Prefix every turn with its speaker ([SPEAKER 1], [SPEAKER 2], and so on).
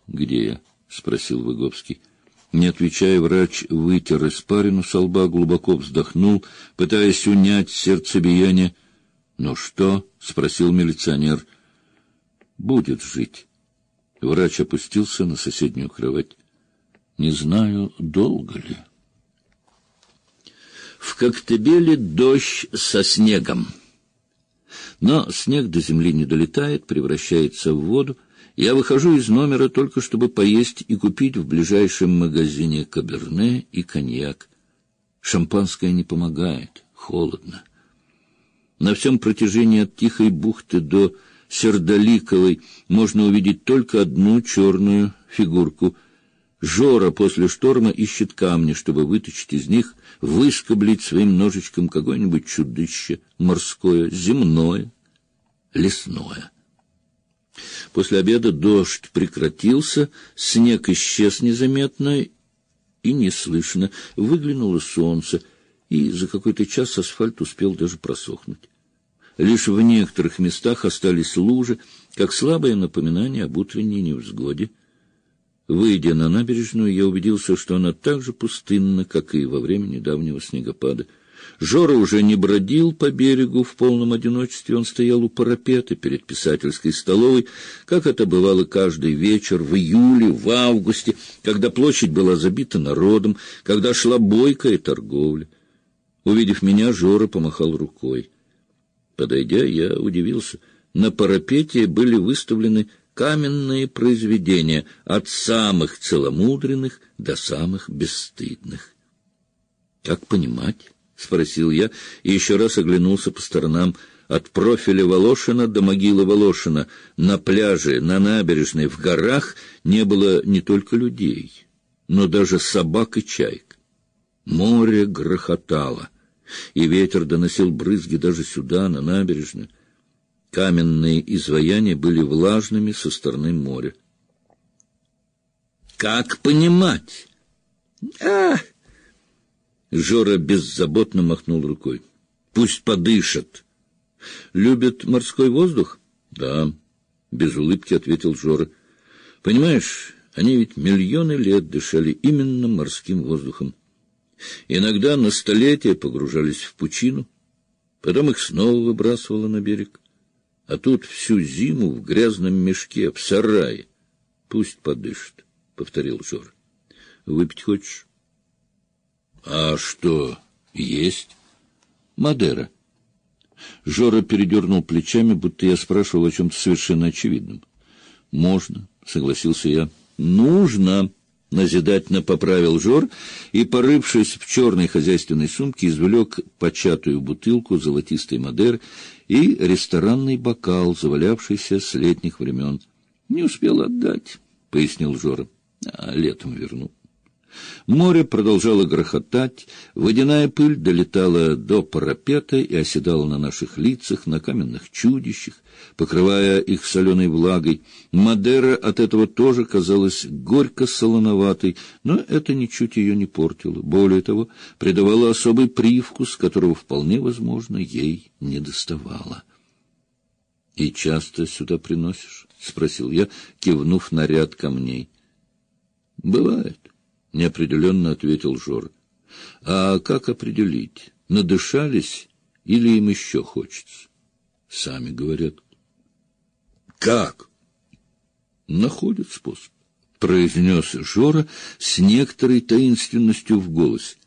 [SPEAKER 1] где я? — спросил Выговский. Не отвечая, врач вытер испарину со лба, глубоко вздохнул, пытаясь унять сердцебиение. — Ну что? — спросил милиционер. — Будет жить. Врач опустился на соседнюю кровать. — Не знаю, долго ли. В Коктебеле дождь со снегом. Но снег до земли не долетает, превращается в воду. Я выхожу из номера только чтобы поесть и купить в ближайшем магазине каберне и коньяк. Шампанское не помогает, холодно. На всем протяжении от Тихой бухты до Сердоликовой можно увидеть только одну черную фигурку. Жора после шторма ищет камни, чтобы вытащить из них, выскоблить своим ножичком какое-нибудь чудище морское, земное, лесное. После обеда дождь прекратился, снег исчез незаметно и неслышно. Выглянуло солнце, и за какой-то час асфальт успел даже просохнуть. Лишь в некоторых местах остались лужи, как слабое напоминание об утренней невзгоде. Выйдя на набережную, я убедился, что она так же пустынна, как и во время недавнего снегопада. Жора уже не бродил по берегу в полном одиночестве, он стоял у парапета перед писательской столовой, как это бывало каждый вечер в июле, в августе, когда площадь была забита народом, когда шла бойкая торговля. Увидев меня, Жора помахал рукой. Подойдя, я удивился. На парапете были выставлены каменные произведения, от самых целомудренных до самых бесстыдных. Как понимать? — спросил я и еще раз оглянулся по сторонам. От профиля Волошина до могилы Волошина, на пляже, на набережной, в горах не было не только людей, но даже собак и чаек. Море грохотало, и ветер доносил брызги даже сюда, на набережную. Каменные изваяния были влажными со стороны моря. Как понимать? Жора беззаботно махнул рукой. Пусть подышат. Любят морской воздух? Да, без улыбки ответил Жора. Понимаешь, они ведь миллионы лет дышали именно морским воздухом. Иногда на столетия погружались в пучину, потом их снова выбрасывало на берег. А тут всю зиму в грязном мешке, в сарае. Пусть подышит, — повторил Жора. Выпить хочешь? А что есть? Мадера. Жора передернул плечами, будто я спрашивал о чем-то совершенно очевидном. Можно, — согласился я. Нужно, — назидательно поправил Жор и, порывшись в черной хозяйственной сумке, извлек початую бутылку золотистой Мадеры и ресторанный бокал, завалявшийся с летних времен. — Не успел отдать, — пояснил Жора. — Летом верну. Море продолжало грохотать, водяная пыль долетала до парапета и оседала на наших лицах, на каменных чудищах, покрывая их соленой влагой. Мадера от этого тоже казалась горько-солоноватой, но это ничуть ее не портило. Более того, придавало особый привкус, которого вполне возможно ей недоставало. — И часто сюда приносишь? — спросил я, кивнув на ряд камней. — Бывает. — неопределенно ответил Жора. — А как определить, надышались или им еще хочется? — Сами говорят. — Как? — Находят способ, — произнес Жора с некоторой таинственностью в голосе.